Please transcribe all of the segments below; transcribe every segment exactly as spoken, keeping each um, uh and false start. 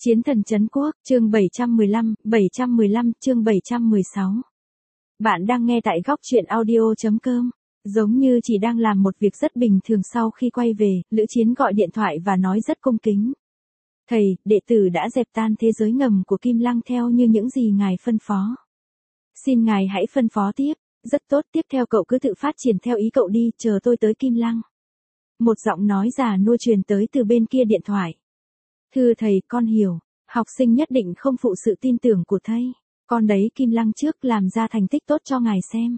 Chiến thần trấn quốc, chương bảy trăm mười lăm, bảy trăm mười lăm, chương bảy trăm mười sáu. Bạn đang nghe tại góc truyện audio chấm com. Giống như chỉ đang làm một việc rất bình thường sau khi quay về, Lữ Chiến gọi điện thoại và nói rất cung kính. Thầy, đệ tử đã dẹp tan thế giới ngầm của Kim Lăng theo như những gì ngài phân phó. Xin ngài hãy phân phó tiếp. Rất tốt, tiếp theo cậu cứ tự phát triển theo ý cậu đi, chờ tôi tới Kim Lăng. Một giọng nói già nua truyền tới từ bên kia điện thoại. Thưa thầy, con hiểu, học sinh nhất định không phụ sự tin tưởng của thầy. Con đấy Kim Lăng trước làm ra thành tích tốt cho ngài xem.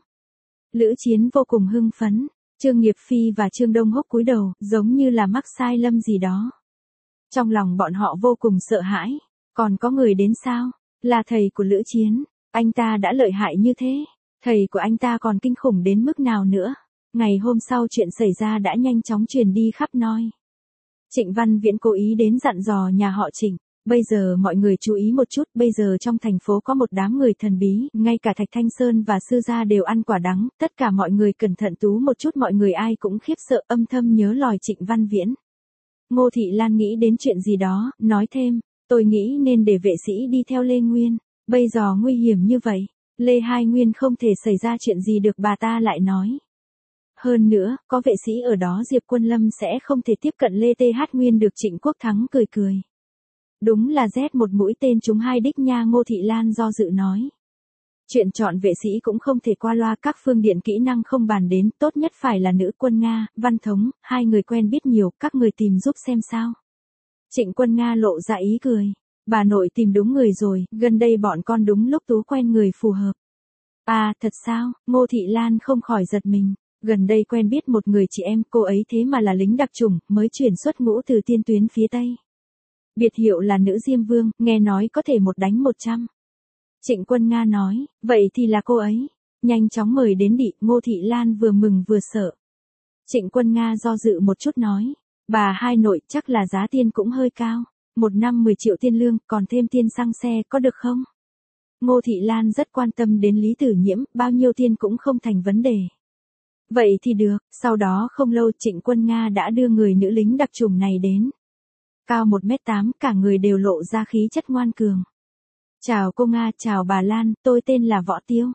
Lữ Chiến vô cùng hưng phấn, Trương Nghiệp Phi và Trương Đông Húc cúi đầu, giống như là mắc sai lầm gì đó. Trong lòng bọn họ vô cùng sợ hãi, còn có người đến sao? Là thầy của Lữ Chiến, anh ta đã lợi hại như thế, thầy của anh ta còn kinh khủng đến mức nào nữa? Ngày hôm sau chuyện xảy ra đã nhanh chóng truyền đi khắp nơi. Trịnh Văn Viễn cố ý đến dặn dò nhà họ Trịnh, bây giờ mọi người chú ý một chút, bây giờ trong thành phố có một đám người thần bí, ngay cả Thạch Thanh Sơn và Sư Gia đều ăn quả đắng, tất cả mọi người cẩn thận tú một chút, mọi người ai cũng khiếp sợ, âm thầm nhớ lòi Trịnh Văn Viễn. Ngô Thị Lan nghĩ đến chuyện gì đó, nói thêm, tôi nghĩ nên để vệ sĩ đi theo Lê Nguyên, bây giờ nguy hiểm như vậy, Lê Hai Nguyên không thể xảy ra chuyện gì được, bà ta lại nói. Hơn nữa, có vệ sĩ ở đó Diệp Quân Lâm sẽ không thể tiếp cận Lê Tê Hát Nguyên được. Trịnh Quốc Thắng cười cười. Đúng là rét một mũi tên trúng hai đích nha, Ngô Thị Lan do dự nói. Chuyện chọn vệ sĩ cũng không thể qua loa, các phương diện kỹ năng không bàn đến, tốt nhất phải là nữ quân Nga, Văn Thống, hai người quen biết nhiều, các người tìm giúp xem sao. Trịnh Quân Nga lộ ra ý cười. Bà nội tìm đúng người rồi, gần đây bọn con đúng lúc tú quen người phù hợp. À, thật sao? Ngô Thị Lan không khỏi giật mình. Gần đây quen biết một người chị em, cô ấy thế mà là lính đặc chủng, mới chuyển xuất ngũ từ tiên tuyến phía Tây. Biệt hiệu là nữ Diêm Vương, nghe nói có thể một đánh một trăm. Trịnh Quân Nga nói, vậy thì là cô ấy. Nhanh chóng mời đến đi. Ngô Thị Lan vừa mừng vừa sợ. Trịnh Quân Nga do dự một chút nói, bà hai nội, chắc là giá tiền cũng hơi cao. Một năm mười triệu tiền lương, còn thêm tiền xăng xe, có được không? Ngô Thị Lan rất quan tâm đến Lý Tử Nhiễm, bao nhiêu tiền cũng không thành vấn đề. Vậy thì được, sau đó không lâu Trịnh Quân Nga đã đưa người nữ lính đặc chủng này đến. Cao một mét tám, cả người đều lộ ra khí chất ngoan cường. Chào cô Nga, chào bà Lan, tôi tên là Võ Tiêu.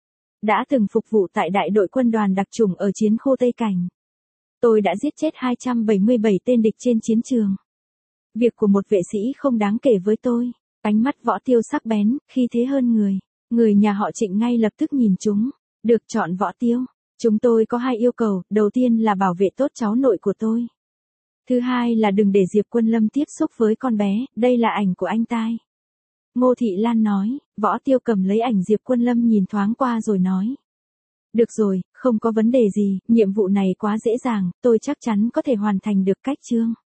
Đã từng phục vụ tại đại đội quân đoàn đặc chủng ở chiến khu Tây Cảnh. Tôi đã giết chết hai trăm bảy mươi bảy tên địch trên chiến trường. Việc của một vệ sĩ không đáng kể với tôi. Ánh mắt Võ Tiêu sắc bén, khi thế hơn người. Người nhà họ Trịnh ngay lập tức nhìn chúng. Được chọn Võ Tiêu. Chúng tôi có hai yêu cầu, đầu tiên là bảo vệ tốt cháu nội của tôi. Thứ hai là đừng để Diệp Quân Lâm tiếp xúc với con bé, đây là ảnh của anh tai. Ngô Thị Lan nói, Võ Tiêu cầm lấy ảnh Diệp Quân Lâm nhìn thoáng qua rồi nói. Được rồi, không có vấn đề gì, nhiệm vụ này quá dễ dàng, tôi chắc chắn có thể hoàn thành được. Cách chương.